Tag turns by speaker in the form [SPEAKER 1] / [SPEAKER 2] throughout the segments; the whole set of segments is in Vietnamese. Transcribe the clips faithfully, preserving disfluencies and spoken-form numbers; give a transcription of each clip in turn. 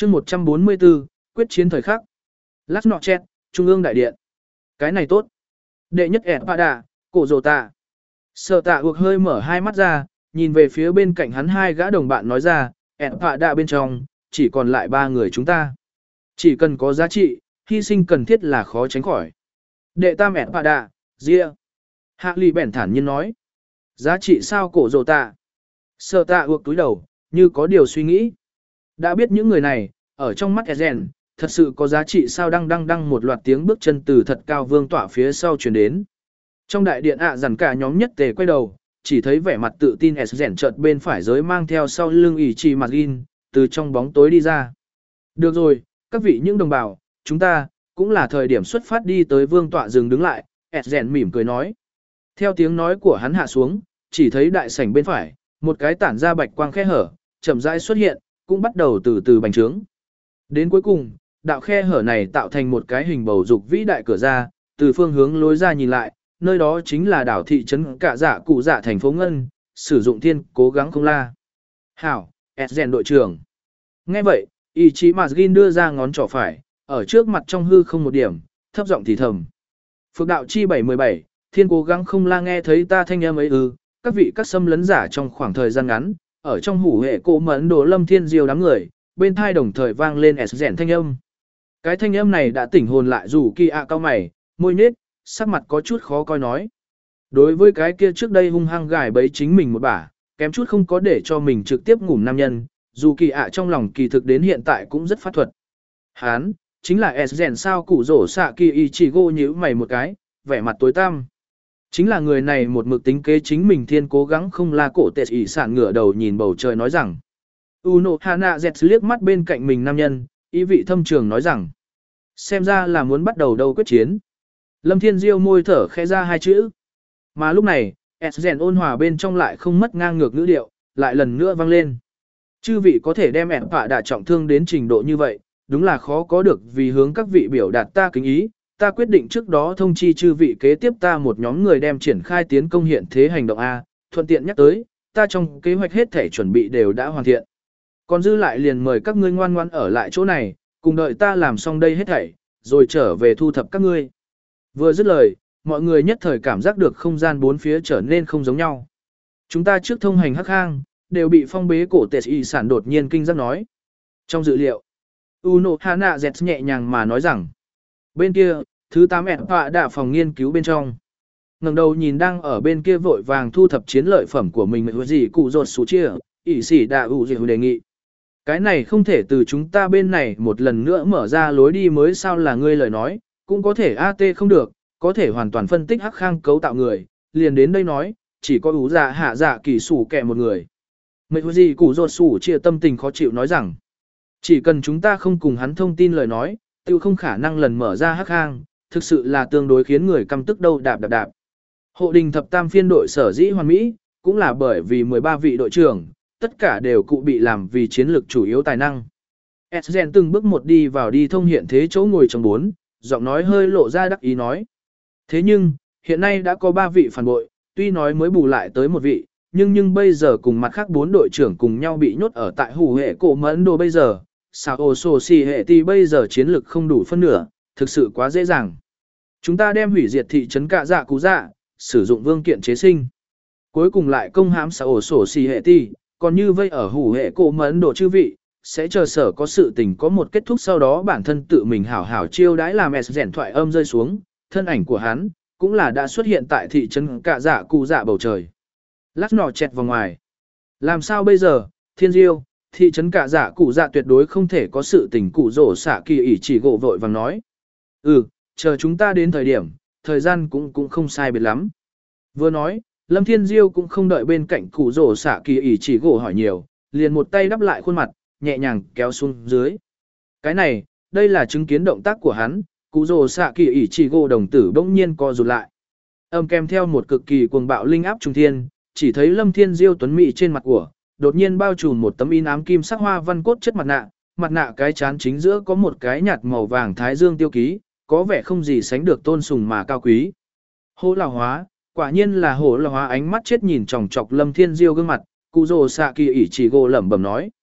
[SPEAKER 1] chương một trăm bốn mươi tư, quyết chiến thời khắc. Last Notchet, Trung ương đại điện. Cái này tốt. Đệ nhất ẻn bạ đà, cổ rồ tạ. Sở tạ ược hơi mở hai mắt ra, nhìn về phía bên cạnh hắn hai gã đồng bạn nói ra, ẻn bạ đà bên trong, chỉ còn lại ba người chúng ta. Chỉ cần có giá trị, hy sinh cần thiết là khó tránh khỏi. Đệ tam ẻn bạ đà, ria. Hạ lì bèn thản nhiên nói. Giá trị sao cổ rồ tạ? Sở tạ ược túi đầu, như có điều suy nghĩ. Đã biết những người này, ở trong mắt Ezen, thật sự có giá trị sao đăng đăng đăng một loạt tiếng bước chân từ thật cao vương tỏa phía sau truyền đến. Trong đại điện ạ à dằn cả nhóm nhất tề quay đầu, chỉ thấy vẻ mặt tự tin Ezen chợt bên phải giới mang theo sau lưng ỷ trì mặt gin, từ trong bóng tối đi ra. Được rồi, các vị những đồng bào, chúng ta, cũng là thời điểm xuất phát đi tới vương tọa dừng đứng lại, Ezen mỉm cười nói. Theo tiếng nói của hắn hạ xuống, chỉ thấy đại sảnh bên phải, một cái tản ra bạch quang khe hở, chậm rãi xuất hiện, cũng bắt đầu từ từ bành trướng. Đến cuối cùng, đạo khe hở này tạo thành một cái hình bầu dục vĩ đại cửa ra, từ phương hướng lối ra nhìn lại, nơi đó chính là đảo thị trấn Cả Dạ Cụ Dạ thành phố Ngân, sử dụng thiên cố gắng không la. Hảo, Ezen đội trưởng. Nghe vậy, Ichi Mazgin đưa ra ngón trỏ phải, ở trước mặt trong hư không một điểm, thấp giọng thì thầm. Phược đạo chi bảy mười bảy, thiên cố gắng không la nghe thấy ta thanh âm ấy ư, các vị các xâm lấn giả trong khoảng thời gian ngắn, ở trong hủ hệ cổ mẫn đồ lâm thiên diêu đám người, bên thai đồng thời vang lên Ezen thanh âm. Cái thanh âm này đã tỉnh hồn lại dù kỳ ạ cao mày, môi nhếch, sắc mặt có chút khó coi nói. Đối với cái kia trước đây hung hăng gài bẫy chính mình một bả, kém chút không có để cho mình trực tiếp ngủm nam nhân, dù kỳ ạ trong lòng kỳ thực đến hiện tại cũng rất phát thuật. Hán, chính là Ezen sao cụ rổ xạ kỳ y chỉ gô nhíu mày một cái, vẻ mặt tối tăm. Chính là người này một mực tính kế chính mình thiên cố gắng không la cổ tệ ỉ sản ngửa đầu nhìn bầu trời nói rằng. Uno Hana Z liếc mắt bên cạnh mình nam nhân, ý vị thâm trường nói rằng. Xem ra là muốn bắt đầu đâu quyết chiến. Lâm Thiên Diêu môi thở khẽ ra hai chữ. Mà lúc này, Ezen ôn hòa bên trong lại không mất ngang ngược ngữ điệu, lại lần nữa vang lên. Chư vị có thể đem ẻn phạ đả trọng thương đến trình độ như vậy, đúng là khó có được vì hướng các vị biểu đạt ta kính ý. Ta quyết định trước đó thông chi chư vị kế tiếp ta một nhóm người đem triển khai tiến công hiện thế hành động A, thuận tiện nhắc tới, ta trong kế hoạch hết thể chuẩn bị đều đã hoàn thiện. Còn dư lại liền mời các ngươi ngoan ngoan ở lại chỗ này, cùng đợi ta làm xong đây hết thảy, rồi trở về thu thập các ngươi. Vừa dứt lời, mọi người nhất thời cảm giác được không gian bốn phía trở nên không giống nhau. Chúng ta trước thông hành hắc hang, đều bị phong bế cổ tệ y sản đột nhiên kinh giác nói. Trong dự liệu, Uno Hana Z nhẹ nhàng mà nói rằng, bên kia, thứ tám ẹn họa đạ phòng nghiên cứu bên trong. Ngẩng đầu nhìn đang ở bên kia vội vàng thu thập chiến lợi phẩm của mình mới gì cụ rột số chia, ỷ sĩ đạ ủ gì đề nghị. Cái này không thể từ chúng ta bên này một lần nữa mở ra lối đi mới sao là ngươi lời nói, cũng có thể a tê không được, có thể hoàn toàn phân tích hắc khang cấu tạo người, liền đến đây nói, chỉ có ủ dạ hạ dạ kỳ sủ kẻ một người. Mấy gì cụ rột sủ chia tâm tình khó chịu nói rằng, chỉ cần chúng ta không cùng hắn thông tin lời nói, tiêu không khả năng lần mở ra hắc hang, thực sự là tương đối khiến người căm tức đâu đạp đạp đạp. Hộ đình thập tam phiên đội sở dĩ hoàn mỹ, cũng là bởi vì mười ba vị đội trưởng, tất cả đều cụ bị làm vì chiến lược chủ yếu tài năng. Ezen từng bước một đi vào đi thông hiện thế chỗ ngồi trong bốn, giọng nói hơi lộ ra đắc ý nói. Thế nhưng, hiện nay đã có ba vị phản bội, tuy nói mới bù lại tới một vị, nhưng nhưng bây giờ cùng mặt khác bốn đội trưởng cùng nhau bị nhốt ở tại hủ hệ cổ mẫn đồ bây giờ, sao ồ sổ xì hệ thì bây giờ chiến lực không đủ phân nửa, thực sự quá dễ dàng. Chúng ta đem hủy diệt thị trấn Cạ Dạ Cú Dạ, sử dụng vương kiện chế sinh. Cuối cùng lại công hãm sao ồ sổ xì hệ thì, còn như vây ở hủ hệ cổ mẫn đồ chư vị, sẽ chờ sở có sự tình có một kết thúc sau đó bản thân tự mình hảo hảo chiêu đãi làm s rèn thoại âm rơi xuống, thân ảnh của hắn, cũng là đã xuất hiện tại thị trấn Cạ Dạ Cú Dạ bầu trời. Lát nọ chẹt vào ngoài. Làm sao bây giờ, Thiên Diêu, thị trấn Cạ Dạ Cụ Dạ tuyệt đối không thể có sự tình cụ rổ xạ kỳ ỷ chỉ gỗ vội vàng nói. Ừ, chờ chúng ta đến thời điểm, thời gian cũng cũng không sai biệt lắm. Vừa nói, Lâm Thiên Diêu cũng không đợi bên cạnh cụ rổ xạ kỳ ỷ chỉ gỗ hỏi nhiều, liền một tay đắp lại khuôn mặt, nhẹ nhàng kéo xuống dưới. Cái này, đây là chứng kiến động tác của hắn, cụ rổ xạ kỳ ỷ chỉ gỗ đồng tử bỗng nhiên co rụt lại. Âm kèm theo một cực kỳ cuồng bạo linh áp trung thiên, chỉ thấy Lâm Thiên Diêu tuấn mỹ trên mặt của, đột nhiên bao trùm một tấm in ám kim sắc hoa văn cốt chất mặt nạ, mặt nạ cái chán chính giữa có một cái nhạt màu vàng thái dương tiêu ký, có vẻ không gì sánh được tôn sùng mà cao quý. Hổ lão hóa, quả nhiên là hổ lão hóa, ánh mắt chết nhìn chòng chọc Lâm Thiên Diêu gương mặt, cụ rồ xạ kỳ ỷ chỉ gỗ lẩm bẩm nói.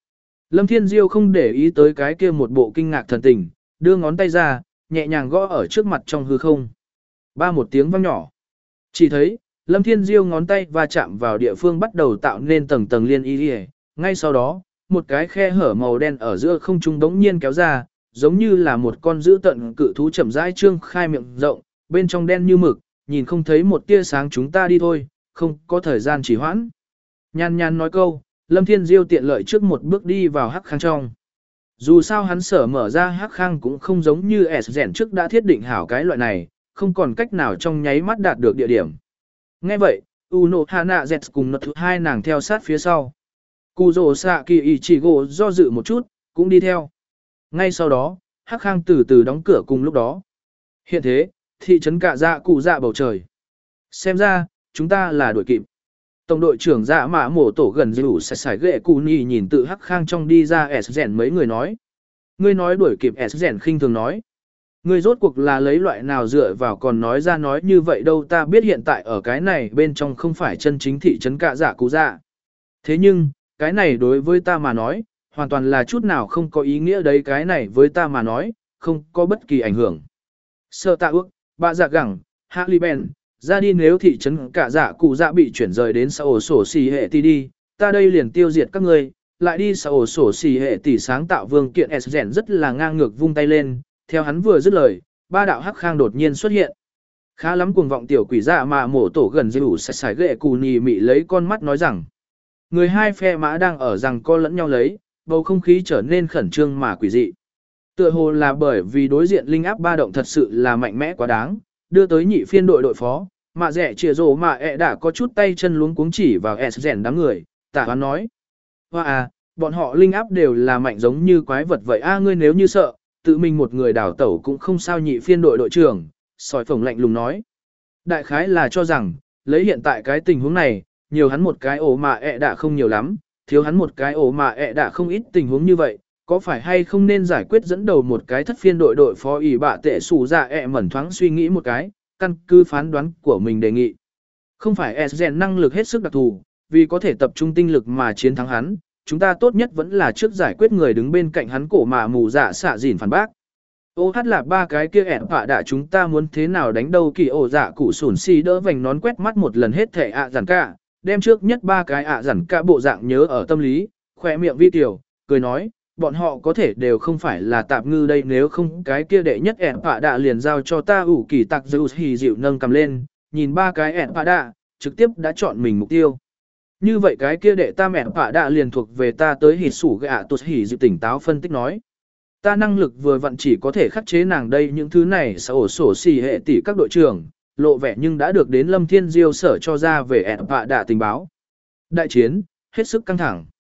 [SPEAKER 1] Lâm Thiên Diêu không để ý tới cái kia một bộ kinh ngạc thần tình, đưa ngón tay ra, nhẹ nhàng gõ ở trước mặt trong hư không. Ba một tiếng vang nhỏ. Chỉ thấy, Lâm Thiên Diêu ngón tay va chạm vào địa phương bắt đầu tạo nên tầng tầng liên y. Ngay sau đó, một cái khe hở màu đen ở giữa không trung đống nhiên kéo ra, giống như là một con dữ tận cự thú chậm rãi trương khai miệng rộng, bên trong đen như mực, nhìn không thấy một tia sáng, chúng ta đi thôi, không có thời gian trì hoãn. Nhan nhan nói câu, Lâm Thiên Diêu tiện lợi trước một bước đi vào hắc khang trong. Dù sao hắn sở mở ra hắc khang cũng không giống như S rèn trước đã thiết định hảo cái loại này, không còn cách nào trong nháy mắt đạt được địa điểm. Nghe vậy, Uno Hana Z cùng nật thứ hai nàng theo sát phía sau. Kuzo Saki Ichigo do dự một chút, cũng đi theo. Ngay sau đó, hắc khang từ từ đóng cửa cùng lúc đó. Hiện thế, thị trấn Cạ Dạ cụ dạ bầu trời. Xem ra, chúng ta là đuổi kịp. Tổng đội trưởng Dạ Mã Mổ Tổ gần dữ sải sải ghệ cụ nhì nhìn tự hắc khang trong đi ra S rèn mấy người nói. Ngươi nói đuổi kịp S rèn khinh thường nói. Ngươi rốt cuộc là lấy loại nào dựa vào còn nói ra nói như vậy đâu, ta biết hiện tại ở cái này bên trong không phải chân chính thị trấn Cạ Dạ cụ dạ. Thế nhưng, cái này đối với ta mà nói, hoàn toàn là chút nào không có ý nghĩa đấy, cái này với ta mà nói, không có bất kỳ ảnh hưởng. Sơ tạ ước, bạ dạ gẳng, hạ ly bèn, ra đi, nếu thị trấn Cạ Dạ cụ dạ bị chuyển rời đến xã ổ sổ xì hệ tỷ đi, ta đây liền tiêu diệt các ngươi, lại đi xã ổ sổ xì hệ tỷ sáng tạo vương kiện S rèn rất là ngang ngược vung tay lên, theo hắn vừa dứt lời, ba đạo hắc khang đột nhiên xuất hiện. Khá lắm cuồng vọng tiểu quỷ Dạ Mã Mổ Tổ gần dữ sải sải ghệ cụ nhì mị lấy con mắt nói rằng, người hai phe mã đang ở rằng co lẫn nhau lấy, bầu không khí trở nên khẩn trương mà quỷ dị. Tựa hồ là bởi vì đối diện linh áp ba động thật sự là mạnh mẽ quá đáng, đưa tới nhị phiên đội đội phó, mà rẻ chìa rồ mà ẹ đã có chút tay chân luống cuống chỉ vào S rèn đám người, tả hoán nói. Hoa à, bọn họ linh áp đều là mạnh giống như quái vật vậy a, ngươi nếu như sợ, tự mình một người đảo tẩu cũng không sao, nhị phiên đội đội trưởng, sỏi phồng lạnh lùng nói. Đại khái là cho rằng, lấy hiện tại cái tình huống này, nhiều hắn một cái ổ mà ẹ đã không nhiều lắm, thiếu hắn một cái ổ mà ẹ đã không ít, tình huống như vậy, có phải hay không nên giải quyết dẫn đầu một cái thất phiên đội đội phó ủy bạ tệ sủ dạ ẹ mẩn thoáng suy nghĩ một cái, căn cứ phán đoán của mình đề nghị. Không phải S rèn năng lực hết sức đặc thù, vì có thể tập trung tinh lực mà chiến thắng hắn, chúng ta tốt nhất vẫn là trước giải quyết người đứng bên cạnh hắn cổ mà mù dạ xạ dỉn phản bác. Ô hát là ba cái kia ẻn phạ đã, chúng ta muốn thế nào đánh đâu, kỳ ổ dạ cụ sủn xì đỡ vành nón quét mắt một lần hết thể ạ à giản cả, đem trước nhất ba cái ạ à giản cả bộ dạng nhớ ở tâm lý, khỏe miệng vi tiểu, cười nói, bọn họ có thể đều không phải là tạp ngư đây, nếu không cái kia đệ nhất ẻn phạ đã liền giao cho ta ủ kỳ tặc dư hì dịu nâng cầm lên, nhìn ba cái ẻn phạ đã, trực tiếp đã chọn mình mục tiêu. Như vậy cái kia đệ tam ẻn phạ đã liền thuộc về ta tới hì sủ gạ tuột hì dịu tỉnh táo phân tích nói. Ta năng lực vừa vặn chỉ có thể khắc chế nàng đây, những thứ này sẽ ổ sổ xì hệ tỷ các đội trưởng, lộ vẻ nhưng đã được đến Lâm Thiên Diêu sở cho ra về ẻn phạ đã tình báo. Đại chiến, hết sức căng thẳng.